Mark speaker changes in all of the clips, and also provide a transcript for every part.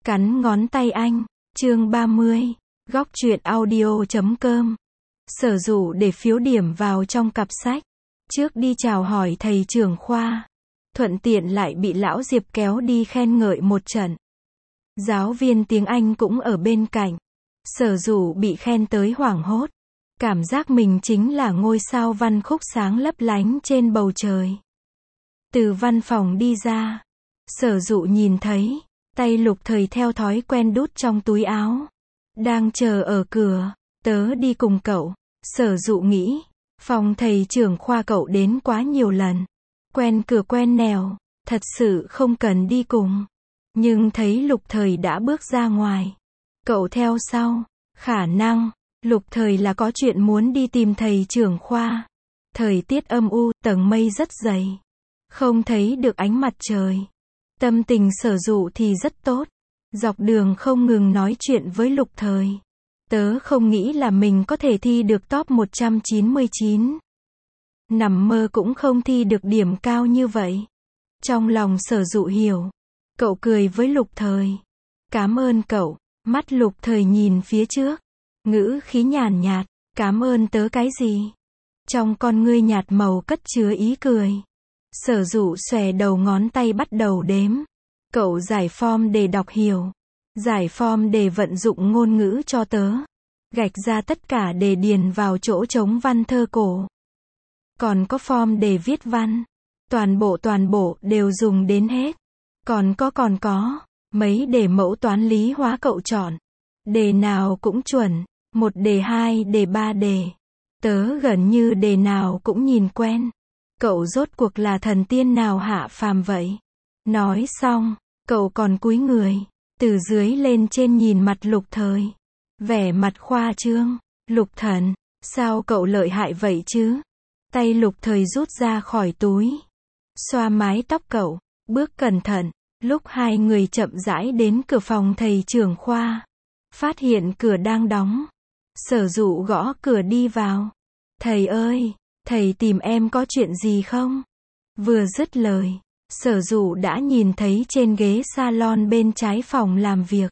Speaker 1: Cắn ngón tay anh. Chương 30. Góc truyện audio.com. Sở Dụ để phiếu điểm vào trong cặp sách. Trước đi chào hỏi thầy trưởng khoa. Thuận tiện lại bị lão Diệp kéo đi khen ngợi một trận. Giáo viên tiếng Anh cũng ở bên cạnh. Sở Dụ bị khen tới hoảng hốt. Cảm giác mình chính là ngôi sao văn khúc sáng lấp lánh trên bầu trời. Từ văn phòng đi ra, Sở Dụ nhìn thấy, tay Lục Thời theo thói quen đút trong túi áo. Đang chờ ở cửa, tớ đi cùng cậu. Sở Dụ nghĩ, phòng thầy trưởng khoa cậu đến quá nhiều lần. Quen cửa quen nẻo, thật sự không cần đi cùng. Nhưng thấy Lục Thời đã bước ra ngoài. Cậu theo sau, khả năng, Lục Thời là có chuyện muốn đi tìm thầy trưởng khoa. Thời tiết âm u, tầng mây rất dày. Không thấy được ánh mặt trời. Tâm tình Sở Dụ thì rất tốt. Dọc đường không ngừng nói chuyện với Lục Thời. Tớ không nghĩ là mình có thể thi được top 199. Nằm mơ cũng không thi được điểm cao như vậy. Trong lòng Sở Dụ hiểu. Cậu cười với Lục Thời. Cảm ơn cậu. Mắt Lục Thời nhìn phía trước. Ngữ khí nhàn nhạt. Cảm ơn tớ cái gì? Trong con ngươi nhạt màu cất chứa ý cười. Sở Dụ xòe đầu ngón tay bắt đầu đếm. Cậu giải form để đọc hiểu. Giải form để vận dụng ngôn ngữ cho tớ. Gạch ra tất cả để điền vào chỗ trống văn thơ cổ. Còn có form để viết văn. Toàn bộ đều dùng đến hết. Còn có. Mấy đề mẫu toán lý hóa cậu chọn. Đề nào cũng chuẩn. 1 đề 2 đề 3 đề. Tớ gần như đề nào cũng nhìn quen. Cậu rốt cuộc là thần tiên nào hạ phàm vậy? Nói xong, cậu còn cúi người, từ dưới lên trên nhìn mặt Lục Thời. Vẻ mặt khoa trương. Lục Thần, sao cậu lợi hại vậy chứ? Tay Lục Thời rút ra khỏi túi. Xoa mái tóc cậu, bước cẩn thận. Lúc hai người chậm rãi đến cửa phòng thầy trưởng khoa. Phát hiện cửa đang đóng. Sở Dụ gõ cửa đi vào. Thầy ơi! Thầy tìm em có chuyện gì không? Vừa dứt lời, Sở Dụ đã nhìn thấy trên ghế salon bên trái phòng làm việc.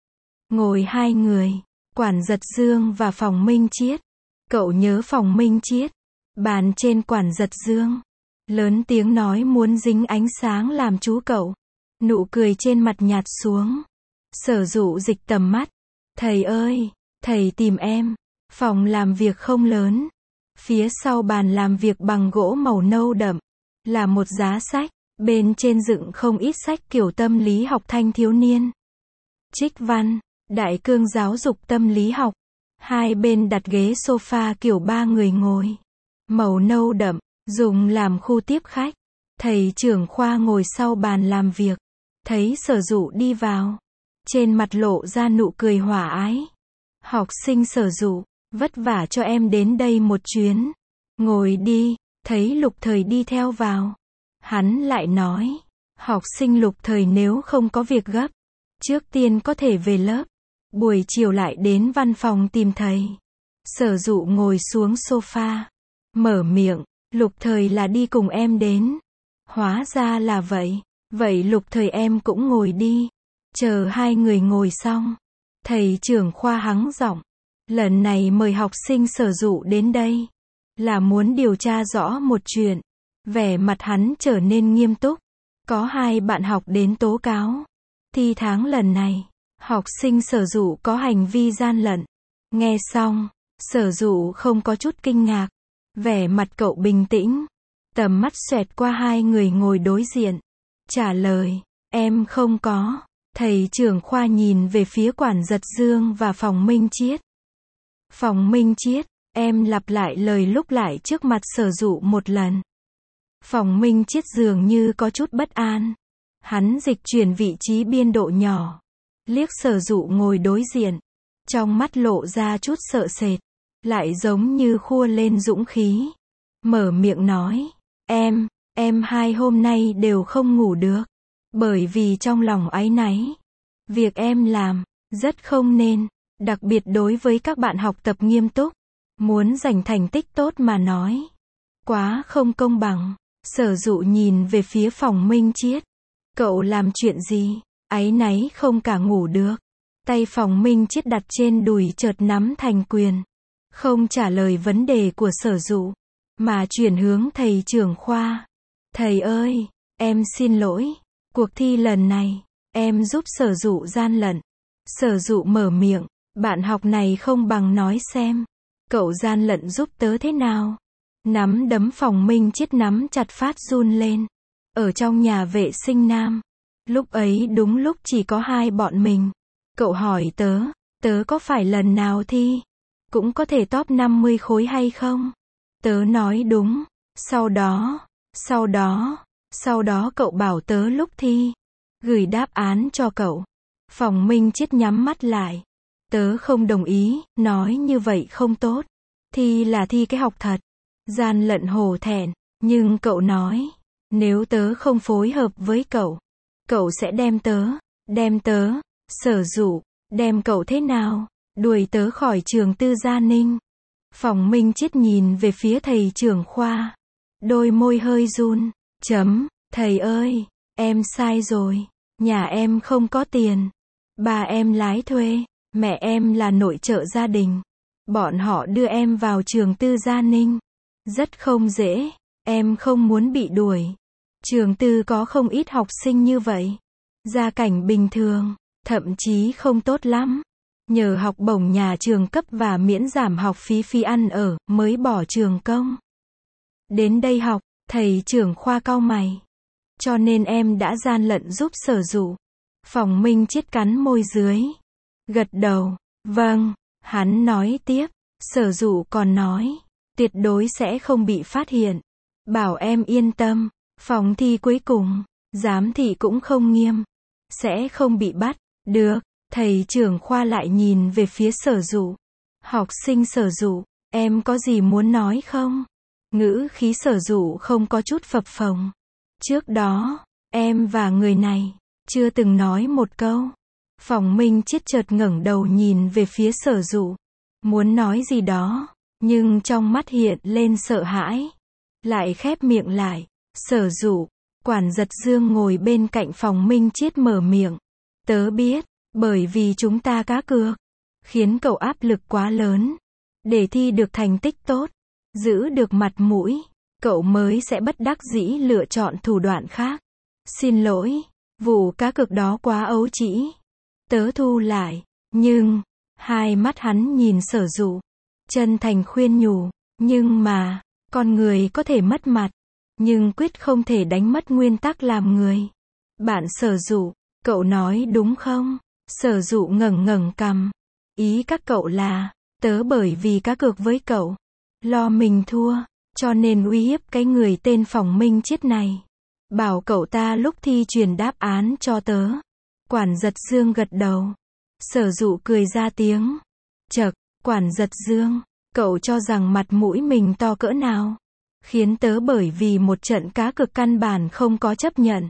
Speaker 1: Ngồi hai người, Quản Giật Dương và Phòng Minh Chiết. Cậu nhớ Phòng Minh Chiết. Bàn trên Quản Giật Dương. Lớn tiếng nói muốn dính ánh sáng làm chú cậu. Nụ cười trên mặt nhạt xuống. Sở Dụ dịch tầm mắt. Thầy ơi! Thầy tìm em. Phòng làm việc không lớn. Phía sau bàn làm việc bằng gỗ màu nâu đậm, là một giá sách, bên trên dựng không ít sách kiểu tâm lý học thanh thiếu niên. Trích văn, đại cương giáo dục tâm lý học. Hai bên đặt ghế sofa kiểu 3 người ngồi. Màu nâu đậm, dùng làm khu tiếp khách. Thầy trưởng khoa ngồi sau bàn làm việc. Thấy Sở Dụ đi vào. Trên mặt lộ ra nụ cười hòa ái. Học sinh Sở Dụ. Vất vả cho em đến đây một chuyến. Ngồi đi. Thấy Lục Thời đi theo vào. Hắn lại nói. Học sinh Lục Thời nếu không có việc gấp. Trước tiên có thể về lớp. Buổi chiều lại đến văn phòng tìm thầy. Sở Dụ ngồi xuống sofa. Mở miệng. Lục Thời là đi cùng em đến. Hóa ra là vậy. Vậy Lục Thời em cũng ngồi đi. Chờ hai người ngồi xong. Thầy trưởng khoa hắng giọng. Lần này mời học sinh Sở Dụ đến đây. Là muốn điều tra rõ một chuyện. Vẻ mặt hắn trở nên nghiêm túc. Có 2 bạn học đến tố cáo. Thi tháng lần này, học sinh Sở Dụ có hành vi gian lận. Nghe xong, Sở Dụ không có chút kinh ngạc. Vẻ mặt cậu bình tĩnh. Tầm mắt xoẹt qua 2 người ngồi đối diện. Trả lời, em không có. Thầy trưởng khoa nhìn về phía Quản Giật Dương và Phòng Minh Chiết. Phòng Minh Chiết, em lặp lại lời lúc lại trước mặt Sở Dụ một lần. Phòng Minh Chiết dường như có chút bất an. Hắn dịch chuyển vị trí biên độ nhỏ. Liếc Sở Dụ ngồi đối diện. Trong mắt lộ ra chút sợ sệt. Lại giống như khua lên dũng khí. Mở miệng nói. Em 2 hôm nay đều không ngủ được. Bởi vì trong lòng áy náy. Việc em làm, rất không nên. Đặc biệt đối với các bạn học tập nghiêm túc. Muốn giành thành tích tốt mà nói. Quá không công bằng. Sở Dụ nhìn về phía Phòng Minh Chiết. Cậu làm chuyện gì? Áy náy không cả ngủ được. Tay Phòng Minh Chiết đặt trên đùi chợt nắm thành quyền. Không trả lời vấn đề của Sở Dụ, mà chuyển hướng thầy trưởng khoa. Thầy ơi, em xin lỗi. Cuộc thi lần này, em giúp Sở Dụ gian lận. Sở Dụ mở miệng, bạn học này không bằng nói xem. Cậu gian lận giúp tớ thế nào? Nắm đấm Phòng Minh Chiết nắm chặt phát run lên. Ở trong nhà vệ sinh nam. Lúc ấy đúng lúc chỉ có hai bọn mình. Cậu hỏi tớ có phải lần nào thi cũng có thể top 50 khối hay không? Tớ nói đúng. Sau đó cậu bảo tớ lúc thi gửi đáp án cho cậu. Phòng Minh Chiết nhắm mắt lại. Tớ không đồng ý, nói như vậy không tốt. Thi là thi cái học thật. Gian lận hổ thẹn, nhưng cậu nói, nếu tớ không phối hợp với cậu sẽ đem tớ, Sở Dụ, đem cậu thế nào? Đuổi tớ khỏi trường Tư Gia Ninh. Phòng Minh Chiết nhìn về phía thầy trưởng khoa. Đôi môi hơi run. Thầy ơi, em sai rồi. Nhà em không có tiền. Bà em lái thuê. Mẹ em là nội trợ gia đình. Bọn họ đưa em vào trường Tư Gia Ninh. Rất không dễ. Em không muốn bị đuổi. Trường tư có không ít học sinh như vậy. Gia cảnh bình thường, thậm chí không tốt lắm. Nhờ học bổng nhà trường cấp và miễn giảm học phí ăn ở, mới bỏ trường công. Đến đây học, thầy trưởng khoa cau mày. Cho nên em đã gian lận giúp Sở Dụ. Phòng Minh Chiết cắn môi dưới. Gật đầu. Vâng. Hắn nói tiếp. Sở Dụ còn nói, tuyệt đối sẽ không bị phát hiện. Bảo em yên tâm. Phòng thi cuối cùng, giám thị cũng không nghiêm. Sẽ không bị bắt. Được. Thầy trưởng khoa lại nhìn về phía Sở Dụ. Học sinh Sở Dụ, em có gì muốn nói không? Ngữ khí Sở Dụ không có chút phập phồng. Trước đó, em và người này chưa từng nói một câu. Phòng Minh Chiết chợt ngẩng đầu nhìn về phía Sở Dụ. Muốn nói gì đó, nhưng trong mắt hiện lên sợ hãi. Lại khép miệng lại. Sở Dụ, quản Giật Dương ngồi bên cạnh Phòng Minh Chiết mở miệng. Tớ biết, bởi vì chúng ta cá cược, khiến cậu áp lực quá lớn. Để thi được thành tích tốt, giữ được mặt mũi, cậu mới sẽ bất đắc dĩ lựa chọn thủ đoạn khác. Xin lỗi, vụ cá cược đó quá ấu trĩ. Tớ thu lại, nhưng, hai mắt hắn nhìn Sở Dụ, chân thành khuyên nhủ, nhưng mà, con người có thể mất mặt, nhưng quyết không thể đánh mất nguyên tắc làm người. Bạn Sở Dụ, cậu nói đúng không? Sở Dụ ngẩng cằm. Ý các cậu là, tớ bởi vì cá cược với cậu, lo mình thua, cho nên uy hiếp cái người tên Phòng Minh Chiết này. Bảo cậu ta lúc thi truyền đáp án cho tớ. Quản Giật Dương gật đầu. Sở Dụ cười ra tiếng. Chậc, Quản Giật Dương, cậu cho rằng mặt mũi mình to cỡ nào? Khiến tớ bởi vì một trận cá cược căn bản không có chấp nhận.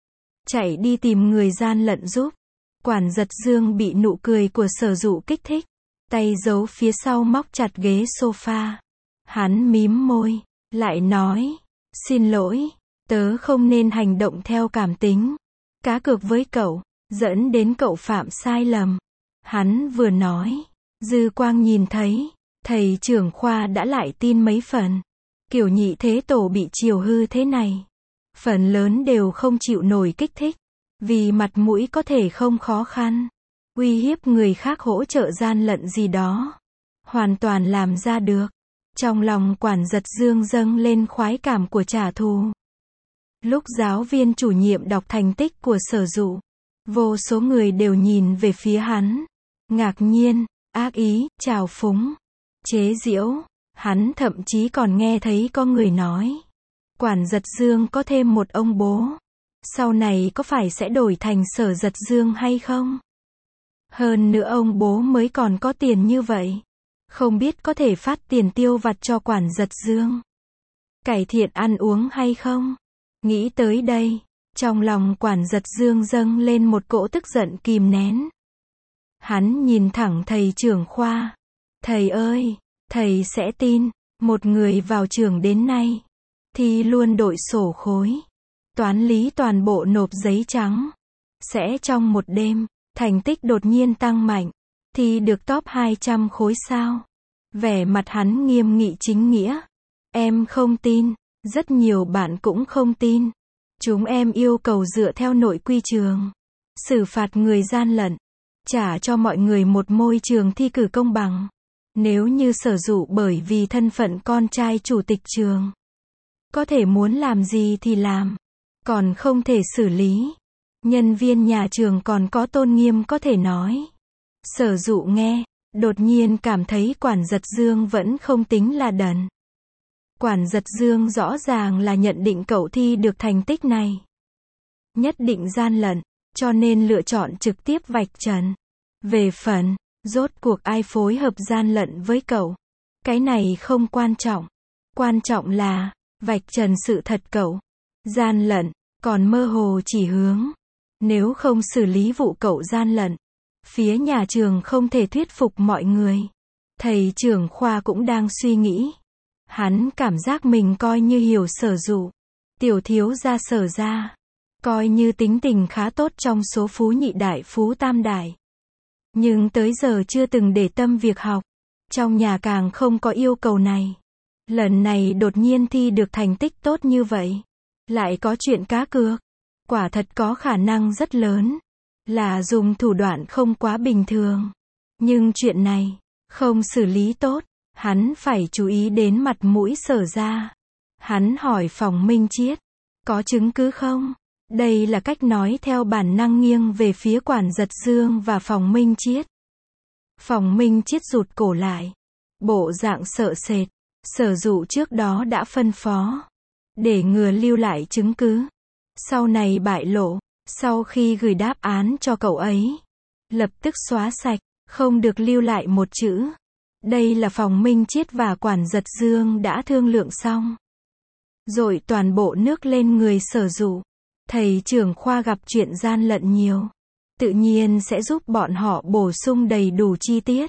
Speaker 1: Chạy đi tìm người gian lận giúp. Quản Giật Dương bị nụ cười của Sở Dụ kích thích. Tay giấu phía sau móc chặt ghế sofa. Hắn mím môi, lại nói, xin lỗi, tớ không nên hành động theo cảm tính. Cá cược với cậu, dẫn đến cậu phạm sai lầm. Hắn vừa nói, dư quang nhìn thấy, thầy trưởng khoa đã lại tin mấy phần. Kiểu nhị thế tổ bị chiều hư thế này, phần lớn đều không chịu nổi kích thích. Vì mặt mũi có thể không khó khăn. Uy hiếp người khác hỗ trợ gian lận gì đó. Hoàn toàn làm ra được. Trong lòng Quản Giật Dương dâng lên khoái cảm của trả thù. Lúc giáo viên chủ nhiệm đọc thành tích của Sở Dụ, vô số người đều nhìn về phía hắn. Ngạc nhiên, ác ý, trào phúng, chế giễu. Hắn thậm chí còn nghe thấy có người nói, Quản Giật Dương có thêm một ông bố, sau này có phải sẽ đổi thành Sở Giật Dương hay không? Hơn nữa ông bố mới còn có tiền như vậy, không biết có thể phát tiền tiêu vặt cho Quản Giật Dương, cải thiện ăn uống hay không? Nghĩ tới đây, trong lòng Quản Giật Dương dâng lên một cỗ tức giận kìm nén. Hắn nhìn thẳng thầy trưởng khoa. Thầy ơi, thầy sẽ tin, một người vào trường đến nay, thì luôn đội sổ khối, toán lý toàn bộ nộp giấy trắng. sẽ trong một đêm, thành tích đột nhiên tăng mạnh, thi được top 200 khối sao. Vẻ mặt hắn nghiêm nghị chính nghĩa. Em không tin, rất nhiều bạn cũng không tin. Chúng em yêu cầu dựa theo nội quy trường, xử phạt người gian lận, trả cho mọi người một môi trường thi cử công bằng. Nếu như Sở Dụ bởi vì thân phận con trai chủ tịch trường, có thể muốn làm gì thì làm, còn không thể xử lý. Nhân viên nhà trường còn có tôn nghiêm có thể nói. Sở Dụ nghe, đột nhiên cảm thấy Quản Giật Dương vẫn không tính là đần. Quản Giật Dương rõ ràng là nhận định cậu thi được thành tích này nhất định gian lận, cho nên lựa chọn trực tiếp vạch trần. Về phần, rốt cuộc ai phối hợp gian lận với cậu, cái này không quan trọng. Quan trọng là, vạch trần sự thật cậu gian lận, còn mơ hồ chỉ hướng. Nếu không xử lý vụ cậu gian lận, phía nhà trường không thể thuyết phục mọi người. Thầy trưởng khoa cũng đang suy nghĩ. Hắn cảm giác mình coi như hiểu Sở Dụ. Tiểu thiếu gia Sở gia, coi như tính tình khá tốt trong số phú nhị đại phú tam đại. Nhưng tới giờ chưa từng để tâm việc học. Trong nhà càng không có yêu cầu này. Lần này đột nhiên thi được thành tích tốt như vậy. Lại có chuyện cá cược. Quả thật có khả năng rất lớn là dùng thủ đoạn không quá bình thường. Nhưng chuyện này, không xử lý tốt, hắn phải chú ý đến mặt mũi Sở gia. Hắn hỏi Phòng Minh Chiết, có chứng cứ không? Đây là cách nói theo bản năng nghiêng về phía Quản Giật Dương và Phòng Minh Chiết. Phòng Minh Chiết rụt cổ lại, bộ dạng sợ sệt. Sở Dụ trước đó đã phân phó, để ngừa lưu lại chứng cứ. Sau này bại lộ, sau khi gửi đáp án cho cậu ấy, lập tức xóa sạch, không được lưu lại một chữ. Đây là Phòng Minh Chiết và Quản Giật Dương đã thương lượng xong. Rồi toàn bộ nước lên người Sở Dụ. Thầy trưởng khoa gặp chuyện gian lận nhiều, tự nhiên sẽ giúp bọn họ bổ sung đầy đủ chi tiết.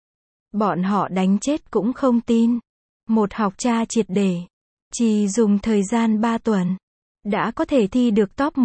Speaker 1: Bọn họ đánh chết cũng không tin. Một học tra triệt để, chỉ dùng thời gian 3 tuần, đã có thể thi được top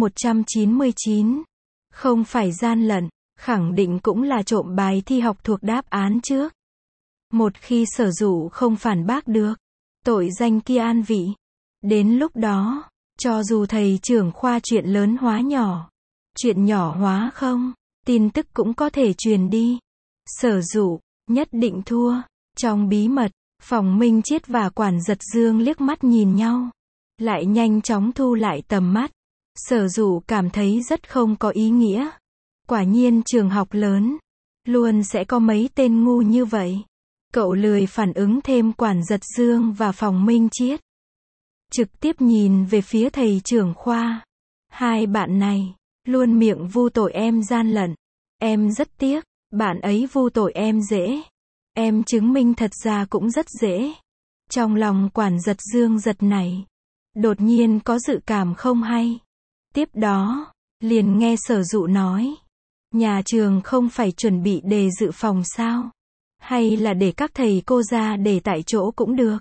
Speaker 1: 199. Không phải gian lận, khẳng định cũng là trộm bài thi học thuộc đáp án trước. Một khi Sở Dụ không phản bác được tội danh kia an vị, đến lúc đó, cho dù thầy trưởng khoa chuyện lớn hóa nhỏ, chuyện nhỏ hóa không, tin tức cũng có thể truyền đi. Sở Dụ nhất định thua. Trong bí mật, Phòng Minh Chiết và Quản Giật Dương liếc mắt nhìn nhau, lại nhanh chóng thu lại tầm mắt. Sở Dụ cảm thấy rất không có ý nghĩa. Quả nhiên trường học lớn, luôn sẽ có mấy tên ngu như vậy. Cậu lười phản ứng thêm Quản Giật Dương và Phòng Minh Chiết, trực tiếp nhìn về phía thầy trưởng khoa. Hai bạn này, luôn miệng vu tội em gian lận. Em rất tiếc, bạn ấy vu tội em dễ. Em chứng minh thật ra cũng rất dễ. Trong lòng Quản Giật Dương giật nảy. Đột nhiên có dự cảm không hay. Tiếp đó, liền nghe Sở Dụ nói. Nhà trường không phải chuẩn bị đề dự phòng sao? Hay là để các thầy cô ra để tại chỗ cũng được?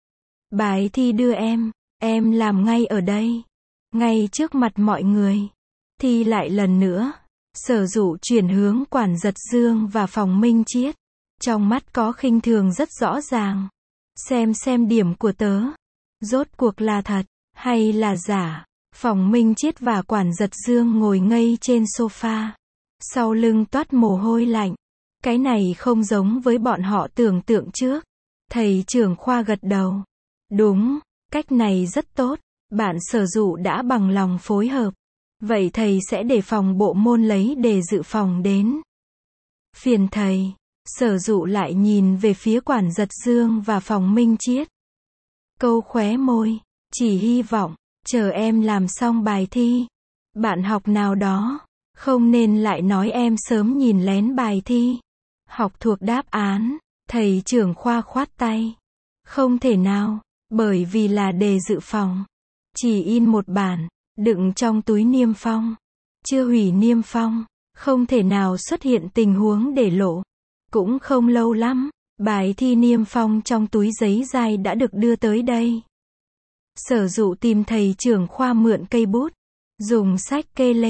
Speaker 1: Bài thi đưa em làm ngay ở đây. Ngay trước mặt mọi người. Thi lại lần nữa. Sở Dụ chuyển hướng Quản Giật Dương và Phòng Minh Chiết. Trong mắt có khinh thường rất rõ ràng. Xem điểm của tớ. Rốt cuộc là thật, hay là giả? Phòng Minh Chiết và Quản Giật Dương ngồi ngây trên sofa. Sau lưng toát mồ hôi lạnh. Cái này không giống với bọn họ tưởng tượng trước. Thầy trưởng khoa gật đầu. Đúng, cách này rất tốt. Bạn Sở Dụ đã bằng lòng phối hợp. Vậy thầy sẽ để phòng bộ môn lấy đề dự phòng đến. Phiền thầy. Sở Dụ lại nhìn về phía Quản Giật Dương và Phòng Minh Chiết. Câu khóe môi. Chỉ hy vọng, chờ em làm xong bài thi. Bạn học nào đó, không nên lại nói em sớm nhìn lén bài thi. Học thuộc đáp án. Thầy trưởng khoa khoát tay. Không thể nào, bởi vì là đề dự phòng. Chỉ in một bản, đựng trong túi niêm phong. Chưa hủy niêm phong, không thể nào xuất hiện tình huống để lộ. Cũng không lâu lắm, bài thi niêm phong trong túi giấy dai đã được đưa tới đây. Sở Dụ tìm thầy trưởng khoa mượn cây bút, dùng sách kê lên.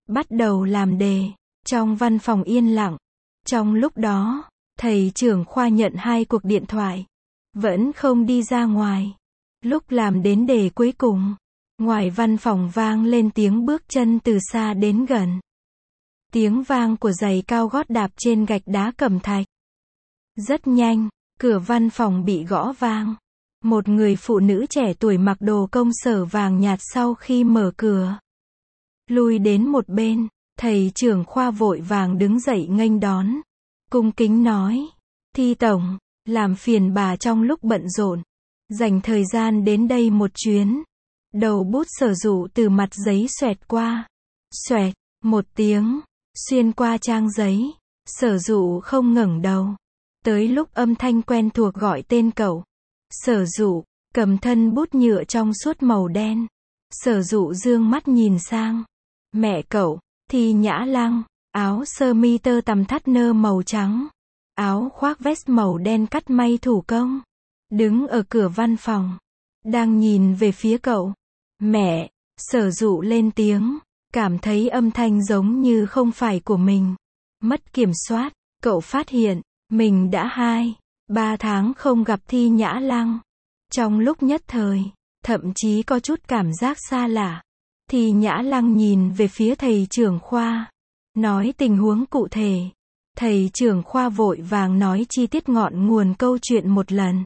Speaker 1: bắt đầu làm đề. Trong văn phòng yên lặng. Trong lúc đó, thầy trưởng khoa nhận 2 cuộc điện thoại. Vẫn không đi ra ngoài. Lúc làm đến đề cuối cùng, ngoài văn phòng vang lên tiếng bước chân từ xa đến gần. Tiếng vang của giày cao gót đạp trên gạch đá cẩm thạch. Rất nhanh, cửa văn phòng bị gõ vang. Một người phụ nữ trẻ tuổi mặc đồ công sở vàng nhạt sau khi mở cửa, lui đến một bên, thầy trưởng khoa vội vàng đứng dậy nghênh đón. Cung kính nói, Thi tổng, làm phiền bà trong lúc bận rộn, dành thời gian đến đây một chuyến. Đầu bút Sở Dụ từ mặt giấy xoẹt qua. Xoẹt, một tiếng, xuyên qua trang giấy. Sở Dụ không ngẩng đầu. Tới lúc âm thanh quen thuộc gọi tên cậu. Sở Dụ, cầm thân bút nhựa trong suốt màu đen. Sở Dụ dương mắt nhìn sang. Mẹ cậu, Thi Nhã Lăng, áo sơ mi tơ tằm thắt nơ màu trắng. Áo khoác vest màu đen cắt may thủ công. Đứng ở cửa văn phòng. Đang nhìn về phía cậu. Mẹ, Sở Dụ lên tiếng. Cảm thấy âm thanh giống như không phải của mình. Mất kiểm soát, cậu phát hiện, mình đã 2-3 tháng không gặp Thi Nhã Lăng. Trong lúc nhất thời, thậm chí có chút cảm giác xa lạ. Thi Nhã Lăng nhìn về phía thầy trưởng khoa. Nói tình huống cụ thể. Thầy trưởng khoa vội vàng nói chi tiết ngọn nguồn câu chuyện một lần.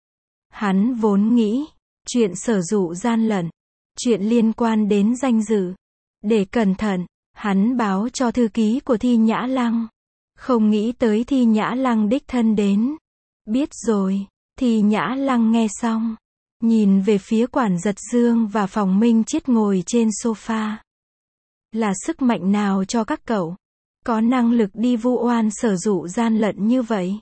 Speaker 1: Hắn vốn nghĩ, chuyện Sở Dụ gian lận, chuyện liên quan đến danh dự. Để cẩn thận, hắn báo cho thư ký của Thi Nhã Lăng. Không nghĩ tới Thi Nhã Lăng đích thân đến. Biết rồi, Thi Nhã Lăng nghe xong. Nhìn về phía Quản Giật Dương và Phòng Minh Chiết ngồi trên sofa. Là sức mạnh nào cho các cậu? Có năng lực đi vu oan Sở Dụ gian lận như vậy?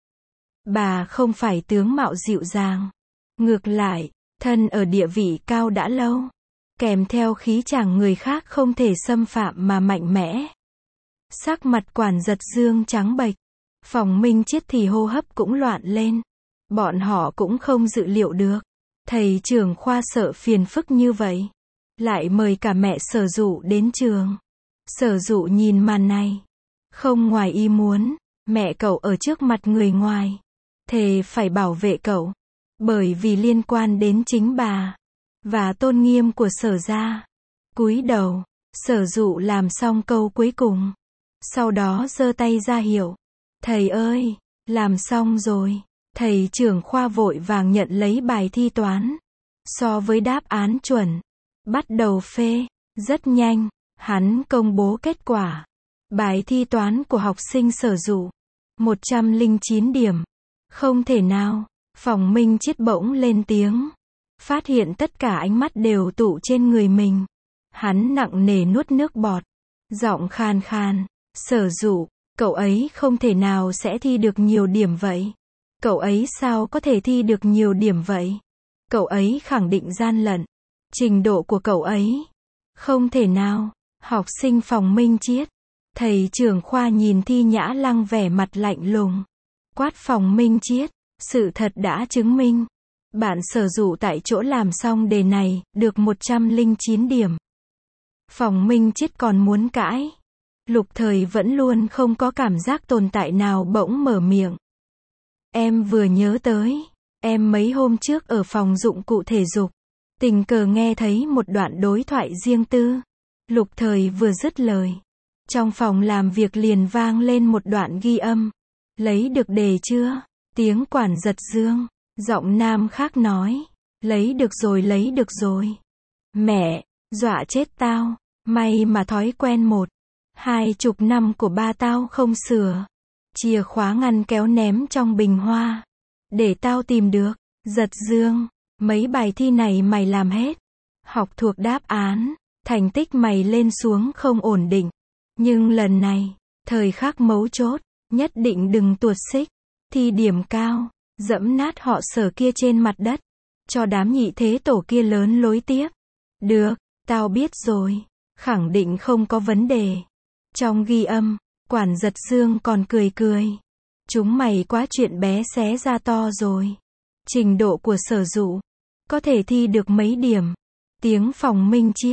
Speaker 1: Bà không phải tướng mạo dịu dàng. Ngược lại, thân ở địa vị cao đã lâu. Kèm theo khí chàng người khác không thể xâm phạm mà mạnh mẽ. Sắc mặt Quản Giật Dương trắng bệch. Phòng Minh Chiết thì hô hấp cũng loạn lên. Bọn họ cũng không dự liệu được. Thầy trưởng khoa sợ phiền phức như vậy. Lại mời cả mẹ Sở Dụ đến trường. Sở Dụ nhìn màn này. Không ngoài ý muốn. Mẹ cậu ở trước mặt người ngoài. Thề phải bảo vệ cậu. Bởi vì liên quan đến chính bà. Và tôn nghiêm của Sở gia. Cúi đầu. Sở Dụ làm xong câu cuối cùng. Sau đó giơ tay ra hiệu. Thầy ơi, làm xong rồi. Thầy trưởng khoa vội vàng nhận lấy bài thi toán. So với đáp án chuẩn. Bắt đầu phê. Rất nhanh, hắn công bố kết quả. Bài thi toán của học sinh Sở Dụ. 109 điểm. Không thể nào. Phòng Minh Chiết bỗng lên tiếng. Phát hiện tất cả ánh mắt đều tụ trên người mình. Hắn nặng nề nuốt nước bọt. Giọng khàn khàn. Sở Dụ, cậu ấy không thể nào sẽ thi được nhiều điểm vậy. Cậu ấy sao có thể thi được nhiều điểm vậy? Cậu ấy khẳng định gian lận. Trình độ của cậu ấy. Không thể nào. Học sinh Phòng Minh Chiết. Thầy trưởng khoa nhìn Thi Nhã Lăng vẻ mặt lạnh lùng. Quát Phòng Minh Chiết. Sự thật đã chứng minh. Bạn Sở Dụ tại chỗ làm xong đề này, được 109 điểm. Phòng Minh Chiết còn muốn cãi. Lục Thời vẫn luôn không có cảm giác tồn tại nào bỗng mở miệng. Em vừa nhớ tới. Em mấy hôm trước ở phòng dụng cụ thể dục. Tình cờ nghe thấy một đoạn đối thoại riêng tư. Lục Thời vừa dứt lời. Trong phòng làm việc liền vang lên một đoạn ghi âm. Lấy được đề chưa? Tiếng Quản Giật Dương. Giọng nam khác nói. Lấy được rồi, lấy được rồi. Mẹ, dọa chết tao. May mà thói quen 20 năm của ba tao không sửa. Chìa khóa ngăn kéo ném trong bình hoa. Để tao tìm được. Giật Dương, mấy bài thi này mày làm hết. Học thuộc đáp án. Thành tích mày lên xuống không ổn định. Nhưng lần này, thời khắc mấu chốt, nhất định đừng tuột xích. Thi điểm cao, dẫm nát họ Sở kia trên mặt đất. Cho đám nhị thế tổ kia lớn lối tiếp. Được, tao biết rồi. Khẳng định không có vấn đề. Trong ghi âm, Quản Giật Dương còn cười cười. Chúng mày quá chuyện bé xé ra to rồi. Trình độ của Sở Dụ. Có thể thi được mấy điểm. Tiếng Phòng Minh Chiết.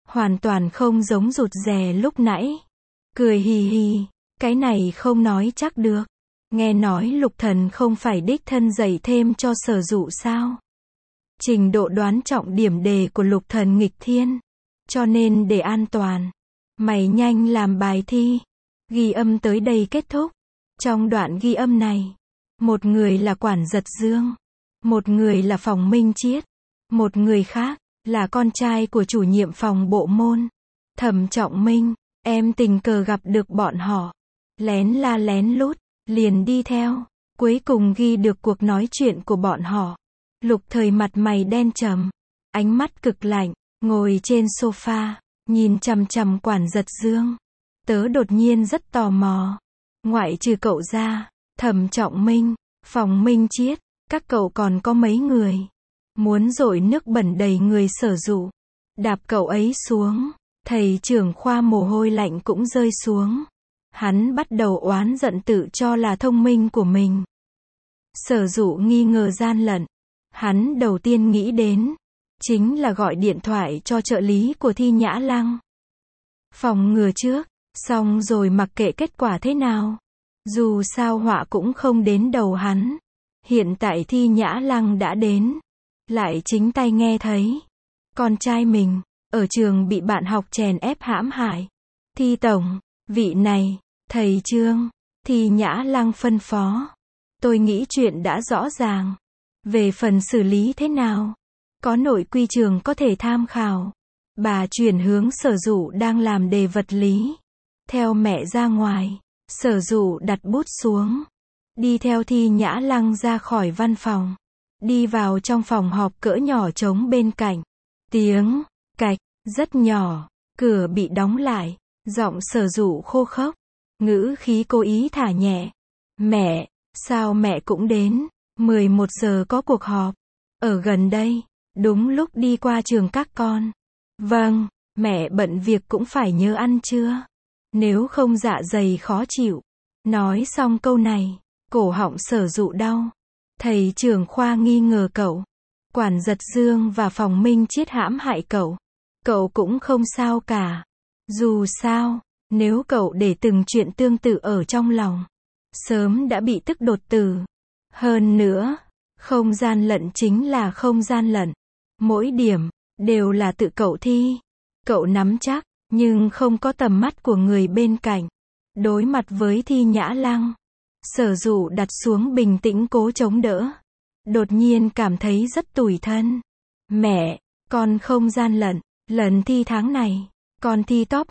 Speaker 1: Hoàn toàn không giống rụt rè lúc nãy. Cười hì hì, cái này không nói chắc được. Nghe nói Lục Thần không phải đích thân dạy thêm cho Sở Dụ sao? Trình độ đoán trọng điểm đề của Lục Thần nghịch thiên. Cho nên để an toàn, mày nhanh làm bài thi. Ghi âm tới đây kết thúc. Trong đoạn ghi âm này, một người là Quản Giật Dương, một người là Phòng Minh Chiết, một người khác là con trai của chủ nhiệm phòng bộ môn, Thẩm Trọng Minh. Em tình cờ gặp được bọn họ, lén la lén lút, liền đi theo, cuối cùng ghi được cuộc nói chuyện của bọn họ. Lục Thời mặt mày đen trầm, ánh mắt cực lạnh, ngồi trên sofa, nhìn chằm chằm Quản Giật Dương. Tớ đột nhiên rất tò mò, ngoại trừ cậu ra, Thẩm Trọng Minh, Phòng Minh Chiết, các cậu còn có mấy người muốn dội nước bẩn đầy người Sở Dụ, đạp cậu ấy xuống. Thầy trưởng khoa mồ hôi lạnh cũng rơi xuống. Hắn bắt đầu oán giận tự cho là thông minh của mình. Sở Dụ nghi ngờ gian lận. Hắn đầu tiên nghĩ đến chính là gọi điện thoại cho trợ lý của Thi Nhã Lăng. Phòng ngừa trước, xong rồi mặc kệ kết quả thế nào. Dù sao họa cũng không đến đầu hắn. Hiện tại Thi Nhã Lăng đã đến, lại chính tay nghe thấy con trai mình ở trường bị bạn học chèn ép hãm hại. Thi tổng, vị này, thầy Trương, Thi Nhã Lăng phân phó. Tôi nghĩ chuyện đã rõ ràng. Về phần xử lý thế nào, có nội quy trường có thể tham khảo. Bà chuyển hướng Sở Dụ đang làm đề vật lý. Theo mẹ ra ngoài, Sở Dụ đặt bút xuống. Đi theo Thi Nhã Lăng ra khỏi văn phòng. Đi vào trong phòng họp cỡ nhỏ trống bên cạnh. Tiếng cạch rất nhỏ, cửa bị đóng lại, giọng Sở Dụ khô khốc, ngữ khí cố ý thả nhẹ. Mẹ, sao mẹ cũng đến? 11 giờ có cuộc họp ở gần đây, đúng lúc đi qua trường các con. Vâng, mẹ bận việc cũng phải nhớ ăn trưa, nếu không dạ dày khó chịu. Nói xong câu này, cổ họng Sở Dụ đau. Thầy trưởng khoa nghi ngờ cậu, Quản Giật Dương và Phòng Minh Chiết hãm hại cậu. Cậu cũng không sao cả. Dù sao, nếu cậu để từng chuyện tương tự ở trong lòng, sớm đã bị tức đột tử. Hơn nữa, không gian lận chính là không gian lận. Mỗi điểm đều là tự cậu thi. Cậu nắm chắc, nhưng không có tầm mắt của người bên cạnh. Đối mặt với Thi Nhã Lăng, Sở Dụ đặt xuống bình tĩnh cố chống đỡ. Đột nhiên cảm thấy rất tủi thân. Mẹ, con không gian lận. Lần thi tháng này, con thi top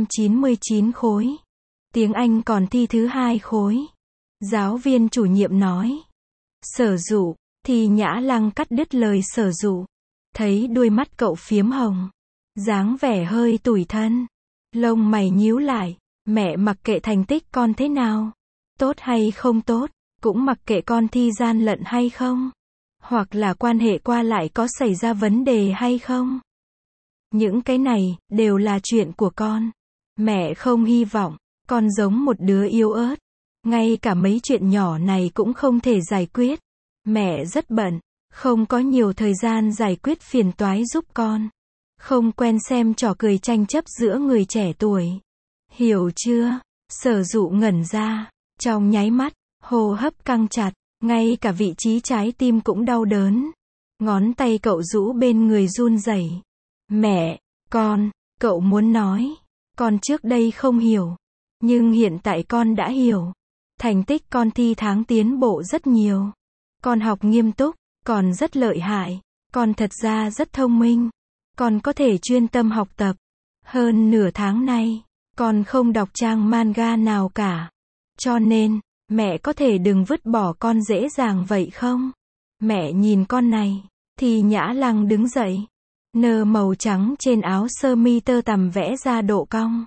Speaker 1: 199 khối. Tiếng Anh còn thi thứ 2 khối. Giáo viên chủ nhiệm nói. Sở Dụ, Thi Nhã Lăng cắt đứt lời Sở Dụ. Thấy đuôi mắt cậu phiếm hồng, dáng vẻ hơi tủi thân. Lông mày nhíu lại. Mẹ mặc kệ thành tích con thế nào, tốt hay không tốt, cũng mặc kệ con thi gian lận hay không, hoặc là quan hệ qua lại có xảy ra vấn đề hay không. Những cái này đều là chuyện của con. Mẹ không hy vọng con giống một đứa yếu ớt, ngay cả mấy chuyện nhỏ này cũng không thể giải quyết. Mẹ rất bận, không có nhiều thời gian giải quyết phiền toái giúp con. Không quen xem trò cười tranh chấp giữa người trẻ tuổi. Hiểu chưa? Sở Dụ ngẩn ra, trong nháy mắt, hô hấp căng chặt, ngay cả vị trí trái tim cũng đau đớn. Ngón tay cậu rũ bên người run rẩy. Mẹ, cậu muốn nói, con trước đây không hiểu, nhưng hiện tại con đã hiểu. Thành tích con thi tháng tiến bộ rất nhiều. Con học nghiêm túc, con rất lợi hại, con thật ra rất thông minh. Con có thể chuyên tâm học tập. Hơn nửa tháng nay, con không đọc trang manga nào cả. Cho nên, mẹ có thể đừng vứt bỏ con dễ dàng vậy không? Mẹ nhìn con này. Thì Nhã Lăng đứng dậy. Nơ màu trắng trên áo sơ mi tơ tằm vẽ ra độ cong.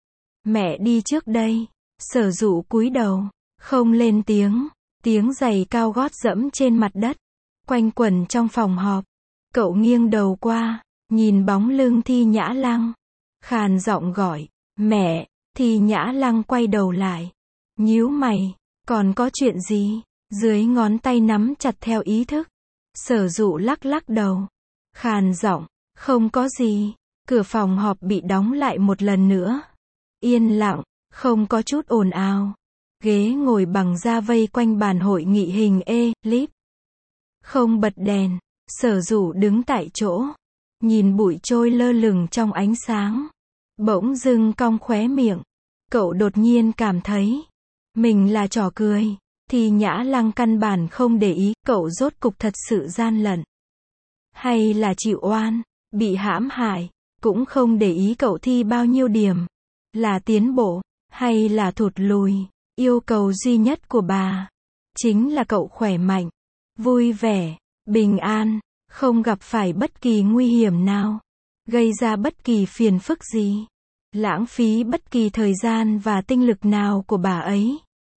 Speaker 1: Mẹ đi trước đây. Sở Dụ cúi đầu, không lên tiếng. Tiếng giày cao gót dẫm trên mặt đất, quanh quẩn trong phòng họp. Cậu nghiêng đầu qua, nhìn bóng lưng Thi Nhã Lăng. Khàn giọng gọi, mẹ. Thi Nhã Lăng quay đầu lại, nhíu mày, còn có chuyện gì? Dưới ngón tay nắm chặt theo ý thức. Sở Dụ lắc lắc đầu, khàn giọng, không có gì. Cửa phòng họp bị đóng lại một lần nữa. Yên lặng, không có chút ồn ào. Ghế ngồi bằng da vây quanh bàn hội nghị hình elip. Không bật đèn. Sở Dụ đứng tại chỗ. Nhìn bụi trôi lơ lửng trong ánh sáng. Bỗng dưng cong khóe miệng. Cậu đột nhiên cảm thấy mình là trò cười. Thì Nhã Lăng căn bản không để ý, cậu rốt cục thật sự gian lận. Hay là chịu oan, bị hãm hại, cũng không để ý cậu thi bao nhiêu điểm. Là tiến bộ, hay là thụt lùi. Yêu cầu duy nhất của bà chính là cậu khỏe mạnh, vui vẻ, bình an, không gặp phải bất kỳ nguy hiểm nào, gây ra bất kỳ phiền phức gì, lãng phí bất kỳ thời gian và tinh lực nào của bà ấy.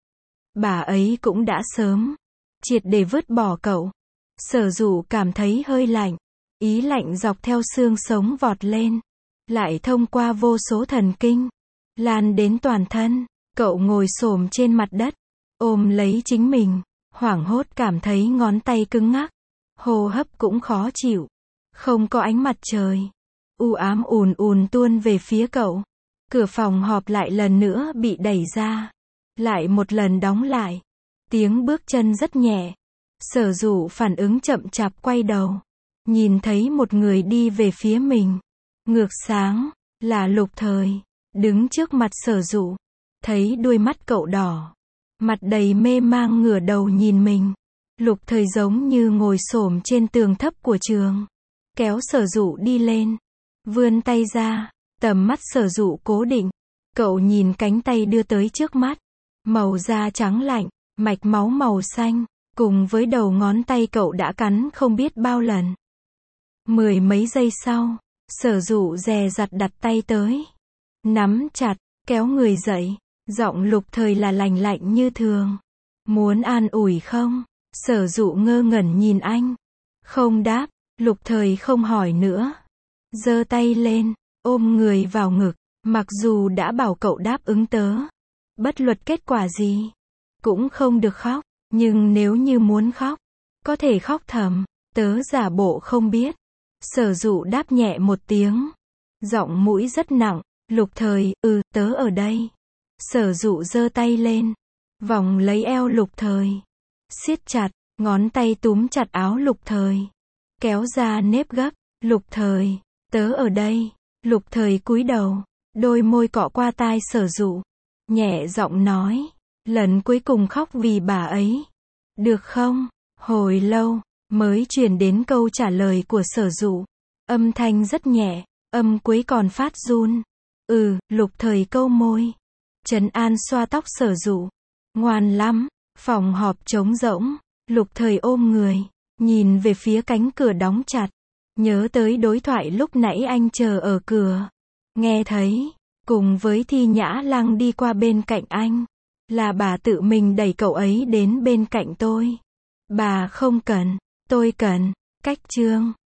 Speaker 1: Bà ấy cũng đã sớm triệt để vứt bỏ cậu. Sở Dụ cảm thấy hơi lạnh, ý lạnh dọc theo xương sống vọt lên, lại thông qua vô số thần kinh, lan đến toàn thân. Cậu ngồi xổm trên mặt đất, ôm lấy chính mình, hoảng hốt cảm thấy ngón tay cứng ngắc, hô hấp cũng khó chịu. Không có ánh mặt trời, u ám ùn ùn tuôn về phía cậu. Cửa phòng họp lại lần nữa bị đẩy ra, lại một lần đóng lại. Tiếng bước chân rất nhẹ. Sở Dụ phản ứng chậm chạp quay đầu, nhìn thấy một người đi về phía mình. Ngược sáng, là Lục Thời, đứng trước mặt Sở Dụ. Thấy đôi mắt cậu đỏ, mặt đầy mê mang ngửa đầu nhìn mình. Lục Thời giống như ngồi xổm trên tường thấp của trường, kéo Sở Dụ đi lên, vươn tay ra, tầm mắt Sở Dụ cố định. Cậu nhìn cánh tay đưa tới trước mắt, màu da trắng lạnh, mạch máu màu xanh, cùng với đầu ngón tay cậu đã cắn không biết bao lần. Mười mấy giây sau, Sở Dụ dè dặt đặt tay tới, nắm chặt, kéo người dậy. Giọng Lục Thời là lành lạnh như thường. Muốn an ủi không? Sở Dụ ngơ ngẩn nhìn anh. Không đáp. Lục Thời không hỏi nữa, giơ tay lên, ôm người vào ngực. Mặc dù đã bảo cậu đáp ứng tớ, bất luận kết quả gì cũng không được khóc, nhưng nếu như muốn khóc, có thể khóc thầm. Tớ giả bộ không biết. Sở Dụ đáp nhẹ một tiếng, giọng mũi rất nặng. Lục Thời, tớ ở đây. Sở Dụ giơ tay lên, vòng lấy eo Lục Thời, siết chặt, ngón tay túm chặt áo Lục Thời, kéo ra nếp gấp. Lục Thời, tớ ở đây. Lục Thời cúi đầu, đôi môi cọ qua tai Sở Dụ, nhẹ giọng nói, lần cuối cùng khóc vì bà ấy, được không? Hồi lâu, mới truyền đến câu trả lời của Sở Dụ, âm thanh rất nhẹ, âm cuối còn phát run. Lục Thời câu môi, trấn an xoa tóc Sở Dụ. Ngoan lắm. Phòng họp trống rỗng. Lục Thời ôm người, nhìn về phía cánh cửa đóng chặt. Nhớ tới đối thoại lúc nãy anh chờ ở cửa. Nghe thấy, cùng với Thi Nhã Lăng đi qua bên cạnh anh. Là bà tự mình đẩy cậu ấy đến bên cạnh tôi. Bà không cần, tôi cần. Cách chương